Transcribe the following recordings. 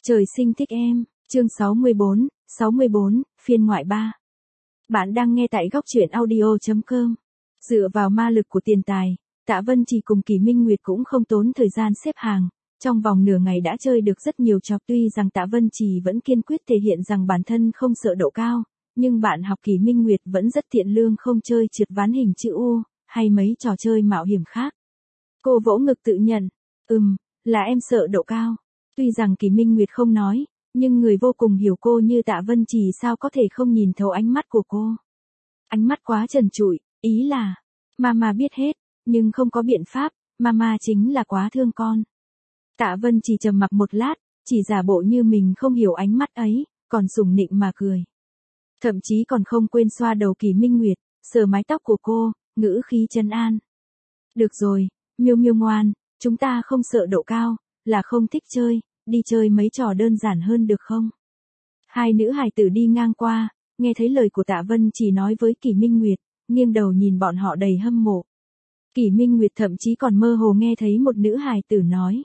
Trời sinh thích em, chương 64, phiên ngoại 3. Bạn đang nghe tại góc truyện audio.com. Dựa vào ma lực của tiền tài, Tạ Vân Trì cùng Kỳ Minh Nguyệt cũng không tốn thời gian xếp hàng, trong vòng nửa ngày đã chơi được rất nhiều trò. Tuy rằng Tạ Vân Trì vẫn kiên quyết thể hiện rằng bản thân không sợ độ cao, nhưng bạn học Kỳ Minh Nguyệt vẫn rất thiện lương, không chơi trượt ván hình chữ U, hay mấy trò chơi mạo hiểm khác. Cô vỗ ngực tự nhận, là em sợ độ cao. Tuy rằng Kỳ Minh Nguyệt không nói, nhưng người vô cùng hiểu cô như Tạ Vân Trì sao có thể không nhìn thấu ánh mắt của cô. Ánh mắt quá trần trụi, ý là, mama biết hết, nhưng không có biện pháp, mama chính là quá thương con. Tạ Vân Trì trầm mặc một lát, chỉ giả bộ như mình không hiểu ánh mắt ấy, còn sủng nịnh mà cười. Thậm chí còn không quên xoa đầu Kỳ Minh Nguyệt, sờ mái tóc của cô, ngữ khí trấn an. Được rồi, Miêu Miêu ngoan, chúng ta không sợ độ cao, là không thích chơi, đi chơi mấy trò đơn giản hơn được không? Hai nữ hài tử đi ngang qua, nghe thấy lời của Tạ Vân Trì nói với Kỳ Minh Nguyệt, nghiêng đầu nhìn bọn họ đầy hâm mộ. Kỳ Minh Nguyệt thậm chí còn mơ hồ nghe thấy một nữ hài tử nói.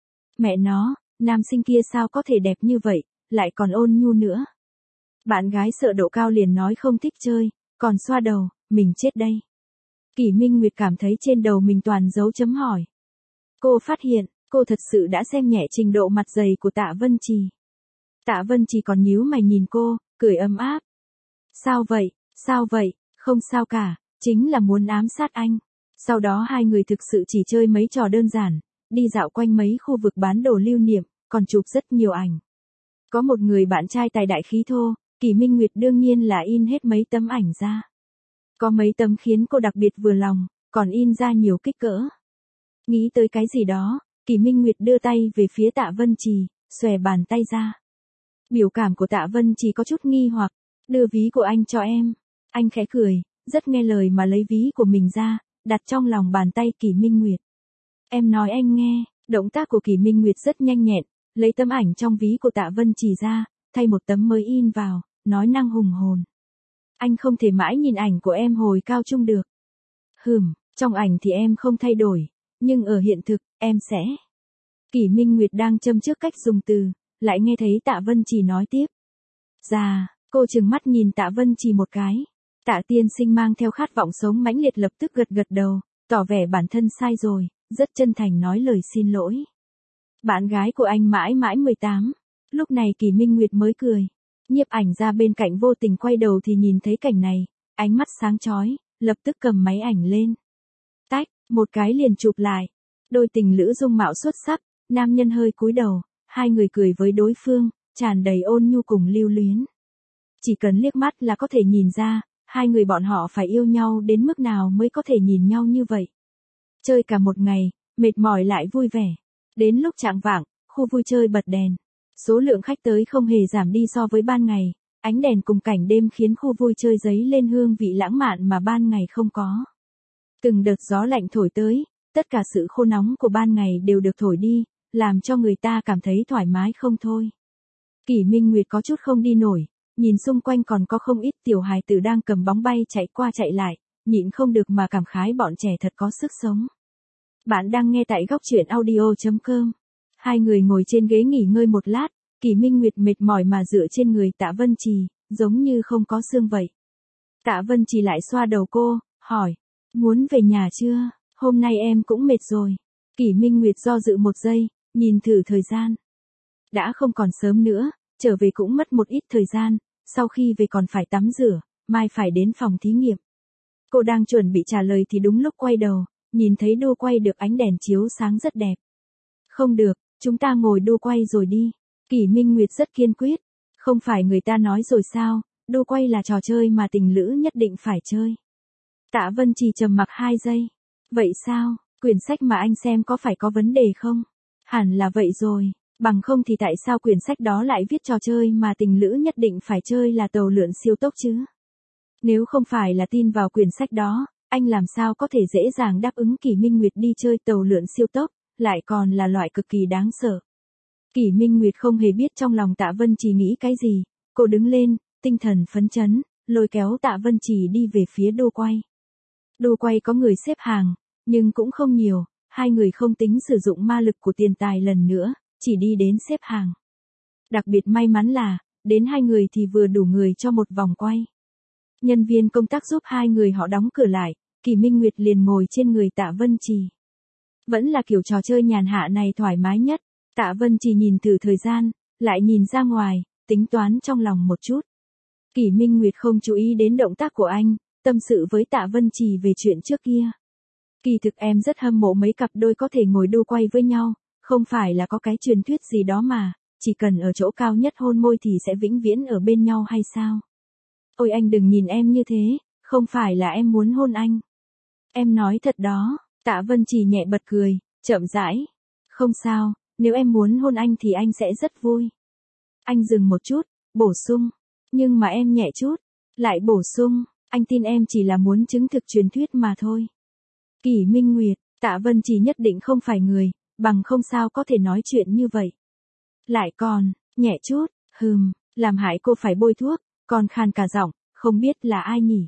Mẹ nó, nam sinh kia sao có thể đẹp như vậy, lại còn ôn nhu nữa. Bạn gái sợ độ cao liền nói không thích chơi, còn xoa đầu, mình chết đây. Kỳ Minh Nguyệt cảm thấy trên đầu mình toàn dấu chấm hỏi. Cô phát hiện, cô thật sự đã xem nhẹ trình độ mặt dày của Tạ Vân Trì. Tạ Vân Trì còn nhíu mày nhìn cô, cười ấm áp. Sao vậy, không sao cả, chính là muốn ám sát anh. Sau đó hai người thực sự chỉ chơi mấy trò đơn giản, đi dạo quanh mấy khu vực bán đồ lưu niệm, còn chụp rất nhiều ảnh. Có một người bạn trai tài đại khí thô, Kỳ Minh Nguyệt đương nhiên là in hết mấy tấm ảnh ra. Có mấy tấm khiến cô đặc biệt vừa lòng, còn in ra nhiều kích cỡ. Nghĩ tới cái gì đó, Kỳ Minh Nguyệt đưa tay về phía Tạ Vân Trì, xòe bàn tay ra. Biểu cảm của Tạ Vân Trì có chút nghi hoặc, đưa ví của anh cho em. Anh khẽ cười, rất nghe lời mà lấy ví của mình ra, đặt trong lòng bàn tay Kỳ Minh Nguyệt. Em nói anh nghe, động tác của Kỳ Minh Nguyệt rất nhanh nhẹn, lấy tấm ảnh trong ví của Tạ Vân Trì ra, thay một tấm mới in vào, nói năng hùng hồn. Anh không thể mãi nhìn ảnh của em hồi cao trung được. Trong ảnh thì em không thay đổi, nhưng ở hiện thực, em sẽ. Kỳ Minh Nguyệt đang châm trước cách dùng từ, lại nghe thấy Tạ Vân Trì nói tiếp. Cô trừng mắt nhìn Tạ Vân Trì một cái. Tạ tiên sinh mang theo khát vọng sống mãnh liệt lập tức gật đầu, tỏ vẻ bản thân sai rồi, rất chân thành nói lời xin lỗi. Bạn gái của anh mãi mãi 18. Lúc này Kỳ Minh Nguyệt mới cười. Nhiếp ảnh ra bên cạnh vô tình quay đầu thì nhìn thấy cảnh này, ánh mắt sáng chói, lập tức cầm máy ảnh lên. Tách, một cái liền chụp lại. Đôi tình lữ dung mạo xuất sắc, nam nhân hơi cúi đầu, hai người cười với đối phương, tràn đầy ôn nhu cùng lưu luyến. Chỉ cần liếc mắt là có thể nhìn ra, hai người bọn họ phải yêu nhau đến mức nào mới có thể nhìn nhau như vậy. Chơi cả một ngày, mệt mỏi lại vui vẻ. Đến lúc chạng vạng, khu vui chơi bật đèn. Số lượng khách tới không hề giảm đi so với ban ngày, ánh đèn cùng cảnh đêm khiến khu vui chơi dấy lên hương vị lãng mạn mà ban ngày không có. Từng đợt gió lạnh thổi tới, tất cả sự khô nóng của ban ngày đều được thổi đi, làm cho người ta cảm thấy thoải mái không thôi. Kỳ Minh Nguyệt có chút không đi nổi, nhìn xung quanh còn có không ít tiểu hài tử đang cầm bóng bay chạy qua chạy lại, nhịn không được mà cảm khái bọn trẻ thật có sức sống. Bạn đang nghe tại góc truyện audio.com. Hai người ngồi trên ghế nghỉ ngơi một lát, Kỳ Minh Nguyệt mệt mỏi mà dựa trên người Tạ Vân Trì, giống như không có xương vậy. Tạ Vân Trì lại xoa đầu cô, hỏi, muốn về nhà chưa, hôm nay em cũng mệt rồi. Kỳ Minh Nguyệt do dự một giây, nhìn thử thời gian. Đã không còn sớm nữa, trở về cũng mất một ít thời gian, sau khi về còn phải tắm rửa, mai phải đến phòng thí nghiệm. Cô đang chuẩn bị trả lời thì đúng lúc quay đầu, nhìn thấy đu quay được ánh đèn chiếu sáng rất đẹp. Không được, chúng ta ngồi đu quay rồi đi. Kỳ Minh Nguyệt rất kiên quyết. Không phải người ta nói rồi sao, đu quay là trò chơi mà tình lữ nhất định phải chơi. Tạ Vân Trì trầm mặc 2 giây. Vậy sao, quyển sách mà anh xem có phải có vấn đề không? Hẳn là vậy rồi, bằng không thì tại sao quyển sách đó lại viết trò chơi mà tình lữ nhất định phải chơi là tàu lượn siêu tốc chứ? Nếu không phải là tin vào quyển sách đó, anh làm sao có thể dễ dàng đáp ứng Kỳ Minh Nguyệt đi chơi tàu lượn siêu tốc, lại còn là loại cực kỳ đáng sợ. Kỳ Minh Nguyệt không hề biết trong lòng Tạ Vân Trì nghĩ cái gì, cô đứng lên, tinh thần phấn chấn, lôi kéo Tạ Vân Trì đi về phía đu quay. Đu quay có người xếp hàng, nhưng cũng không nhiều, hai người không tính sử dụng ma lực của tiền tài lần nữa, chỉ đi đến xếp hàng. Đặc biệt may mắn là, đến hai người thì vừa đủ người cho một vòng quay. Nhân viên công tác giúp hai người họ đóng cửa lại, Kỳ Minh Nguyệt liền ngồi trên người Tạ Vân Trì. Vẫn là kiểu trò chơi nhàn hạ này thoải mái nhất. Tạ Vân Trì nhìn thử thời gian, lại nhìn ra ngoài, tính toán trong lòng một chút. Kỳ Minh Nguyệt không chú ý đến động tác của anh, tâm sự với Tạ Vân Trì về chuyện trước kia. Kỳ thực em rất hâm mộ mấy cặp đôi có thể ngồi đu quay với nhau, không phải là có cái truyền thuyết gì đó mà, chỉ cần ở chỗ cao nhất hôn môi thì sẽ vĩnh viễn ở bên nhau hay sao? Ôi anh đừng nhìn em như thế, không phải là em muốn hôn anh. Em nói thật đó, Tạ Vân Trì nhẹ bật cười, chậm rãi. Không sao, nếu em muốn hôn anh thì anh sẽ rất vui. Anh dừng một chút, bổ sung. Nhưng mà em nhẹ chút, lại bổ sung, anh tin em chỉ là muốn chứng thực truyền thuyết mà thôi. Kỳ Minh Nguyệt, Tạ Vân Trì nhất định không phải người, bằng không sao có thể nói chuyện như vậy. Lại còn, nhẹ chút, làm hại cô phải bôi thuốc, còn khàn cả giọng, không biết là ai nhỉ.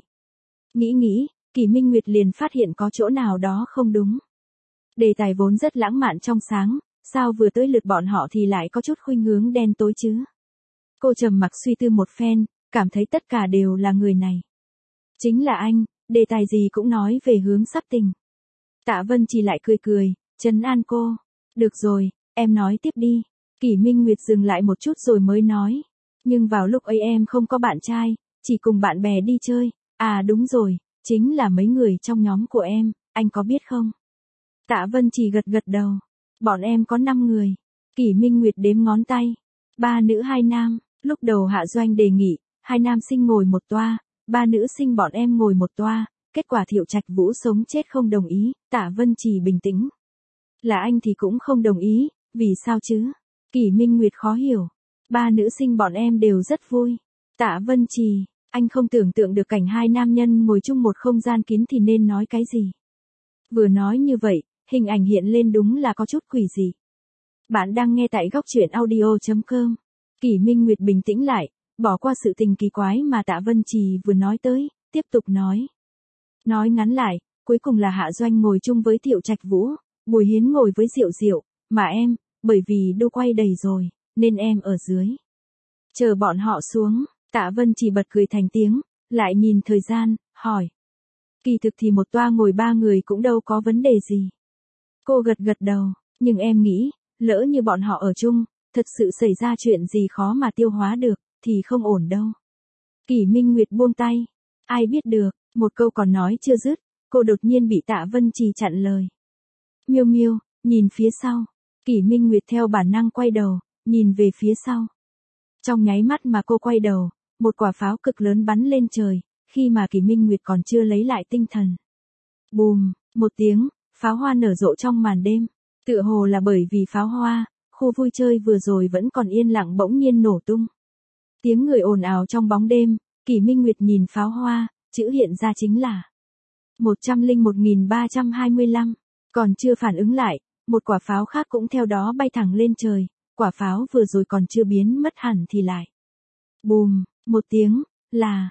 Nghĩ, Kỳ Minh Nguyệt liền phát hiện có chỗ nào đó không đúng. Đề tài vốn rất lãng mạn trong sáng, sao vừa tới lượt bọn họ thì lại có chút khuynh hướng đen tối chứ. Cô trầm mặc suy tư một phen, cảm thấy tất cả đều là người này. Chính là anh, đề tài gì cũng nói về hướng sắc tình. Tạ Vân Trì lại cười, trấn an cô. Được rồi, em nói tiếp đi. Kỳ Minh Nguyệt dừng lại một chút rồi mới nói. Nhưng vào lúc ấy em không có bạn trai, chỉ cùng bạn bè đi chơi. À đúng rồi, chính là mấy người trong nhóm của em, anh có biết không? Tạ Vân Trì gật đầu. Bọn em có 5 người. Kỳ Minh Nguyệt đếm ngón tay. 3 nữ 2 nam. Lúc đầu Hạ Doanh đề nghị, 2 nam sinh ngồi một toa, 3 nữ sinh bọn em ngồi một toa. Kết quả Thiệu Trạch Vũ sống chết không đồng ý, Tạ Vân Trì bình tĩnh. Là anh thì cũng không đồng ý, vì sao chứ? Kỳ Minh Nguyệt khó hiểu. 3 nữ sinh bọn em đều rất vui. Tạ Vân Trì, anh không tưởng tượng được cảnh 2 nam nhân ngồi chung một không gian kín thì nên nói cái gì. Vừa nói như vậy, hình ảnh hiện lên đúng là có chút quỷ dị. Bạn đang nghe tại góc truyện audio.com. Kỳ Minh Nguyệt bình tĩnh lại, bỏ qua sự tình kỳ quái mà Tạ Vân Trì vừa nói tới, tiếp tục nói. Nói ngắn lại, cuối cùng là Hạ Doanh ngồi chung với Thiệu Trạch Vũ, Bùi Hiến ngồi với Diệu Diệu, mà em, bởi vì đu quay đầy rồi, nên em ở dưới. Chờ bọn họ xuống, Tạ Vân Trì bật cười thành tiếng, lại nhìn thời gian, hỏi. Kỳ thực thì một toa ngồi 3 người cũng đâu có vấn đề gì. Cô gật đầu, nhưng em nghĩ, lỡ như bọn họ ở chung, thật sự xảy ra chuyện gì khó mà tiêu hóa được, thì không ổn đâu. Kỳ Minh Nguyệt buông tay. Ai biết được, một câu còn nói chưa dứt, cô đột nhiên bị Tạ Vân Trì chặn lời. Miêu Miêu, nhìn phía sau. Kỳ Minh Nguyệt theo bản năng quay đầu, nhìn về phía sau. Trong nháy mắt mà cô quay đầu, một quả pháo cực lớn bắn lên trời, khi mà Kỳ Minh Nguyệt còn chưa lấy lại tinh thần. Bùm, một tiếng, pháo hoa nở rộ trong màn đêm. Tựa hồ là bởi vì pháo hoa, khu vui chơi vừa rồi vẫn còn yên lặng bỗng nhiên nổ tung. Tiếng người ồn ào trong bóng đêm, Kỳ Minh Nguyệt nhìn pháo hoa, chữ hiện ra chính là 101.325. Còn chưa phản ứng lại, một quả pháo khác cũng theo đó bay thẳng lên trời, quả pháo vừa rồi còn chưa biến mất hẳn thì lại. Bùm, một tiếng, là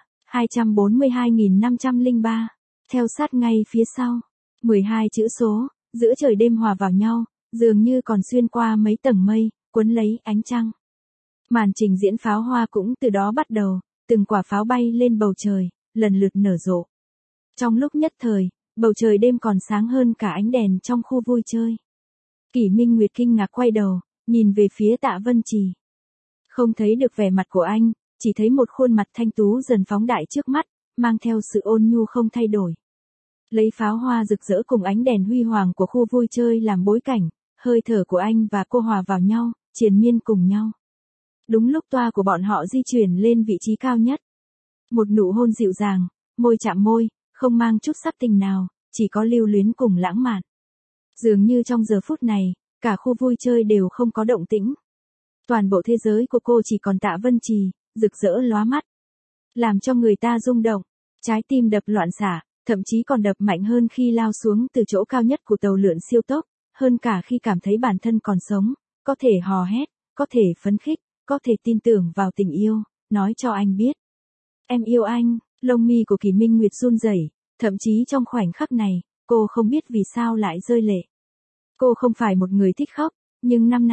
242.503. Theo sát ngay phía sau, 12 chữ số, giữa trời đêm hòa vào nhau, dường như còn xuyên qua mấy tầng mây, cuốn lấy ánh trăng. Màn trình diễn pháo hoa cũng từ đó bắt đầu, từng quả pháo bay lên bầu trời, lần lượt nở rộ. Trong lúc nhất thời, bầu trời đêm còn sáng hơn cả ánh đèn trong khu vui chơi. Kỳ Minh Nguyệt kinh ngạc quay đầu, nhìn về phía Tạ Vân Trì. Không thấy được vẻ mặt của anh, chỉ thấy một khuôn mặt thanh tú dần phóng đại trước mắt, mang theo sự ôn nhu không thay đổi. Lấy pháo hoa rực rỡ cùng ánh đèn huy hoàng của khu vui chơi làm bối cảnh, hơi thở của anh và cô hòa vào nhau, triền miên cùng nhau. Đúng lúc toa của bọn họ di chuyển lên vị trí cao nhất. Một nụ hôn dịu dàng, môi chạm môi, không mang chút sắc tình nào, chỉ có lưu luyến cùng lãng mạn. Dường như trong giờ phút này, cả khu vui chơi đều không có động tĩnh. Toàn bộ thế giới của cô chỉ còn Tạ Vân Trì, rực rỡ lóa mắt. Làm cho người ta rung động, trái tim đập loạn xạ, thậm chí còn đập mạnh hơn khi lao xuống từ chỗ cao nhất của tàu lượn siêu tốc, hơn cả khi cảm thấy bản thân còn sống, có thể hò hét, có thể phấn khích, có thể tin tưởng vào tình yêu, nói cho anh biết. Em yêu anh, lông mi của Kỳ Minh Nguyệt run rẩy, thậm chí trong khoảnh khắc này, cô không biết vì sao lại rơi lệ. Cô không phải một người thích khóc, nhưng năm nay,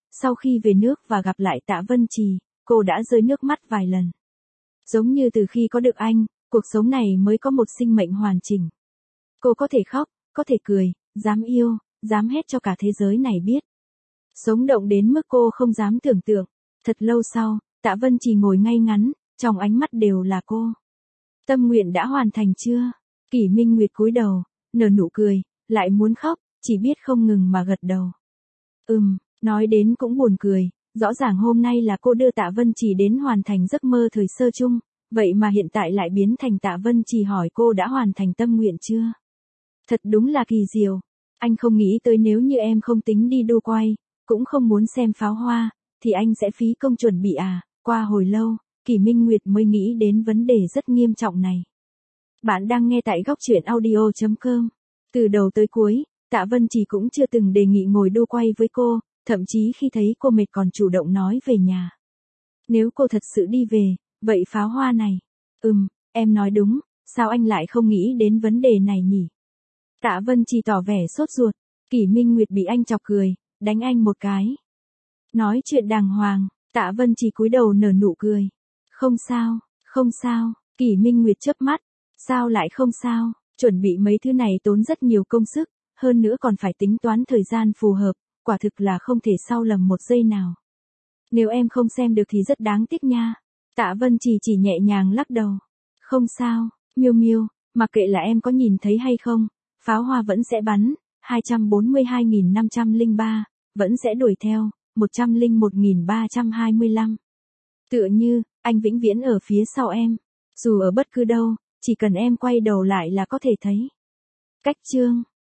sau khi về nước và gặp lại Tạ Vân Trì, cô đã rơi nước mắt vài lần. Giống như từ khi có được anh, cuộc sống này mới có một sinh mệnh hoàn chỉnh. Cô có thể khóc, có thể cười, dám yêu, dám hét cho cả thế giới này biết. Sống động đến mức cô không dám tưởng tượng. Thật lâu sau, Tạ Vân Trì ngồi ngay ngắn, trong ánh mắt đều là cô. Tâm nguyện đã hoàn thành chưa? Kỷ Minh Nguyệt cúi đầu, nở nụ cười, lại muốn khóc, chỉ biết không ngừng mà gật đầu. Nói đến cũng buồn cười, rõ ràng hôm nay là cô đưa Tạ Vân Trì đến hoàn thành giấc mơ thời sơ chung, vậy mà hiện tại lại biến thành Tạ Vân Trì hỏi cô đã hoàn thành tâm nguyện chưa? Thật đúng là kỳ diệu. Anh không nghĩ tới nếu như em không tính đi đu quay, cũng không muốn xem pháo hoa, thì anh sẽ phí công chuẩn bị à? Qua hồi lâu, Kỷ Minh Nguyệt mới nghĩ đến vấn đề rất nghiêm trọng này. Bạn đang nghe tại góc truyện audio.com. Từ đầu tới cuối, Tạ Vân Trì cũng chưa từng đề nghị ngồi đu quay với cô, thậm chí khi thấy cô mệt còn chủ động nói về nhà. Nếu cô thật sự đi về, vậy pháo hoa này? Em nói đúng, sao anh lại không nghĩ đến vấn đề này nhỉ? Tạ Vân Trì tỏ vẻ sốt ruột, Kỷ Minh Nguyệt bị anh chọc cười, đánh anh một cái. Nói chuyện đàng hoàng, Tạ Vân Trì cúi đầu nở nụ cười. Không sao, không sao, Kỷ Minh Nguyệt chớp mắt, sao lại không sao, chuẩn bị mấy thứ này tốn rất nhiều công sức, hơn nữa còn phải tính toán thời gian phù hợp, quả thực là không thể sau lầm một giây nào. Nếu em không xem được thì rất đáng tiếc nha. Tạ Vân Trì chỉ nhẹ nhàng lắc đầu. Không sao, Miêu Miêu, mặc kệ là em có nhìn thấy hay không, pháo hoa vẫn sẽ bắn, 242.503, vẫn sẽ đuổi theo, 101.325. Tựa như, anh vĩnh viễn ở phía sau em, dù ở bất cứ đâu, chỉ cần em quay đầu lại là có thể thấy. Cách chương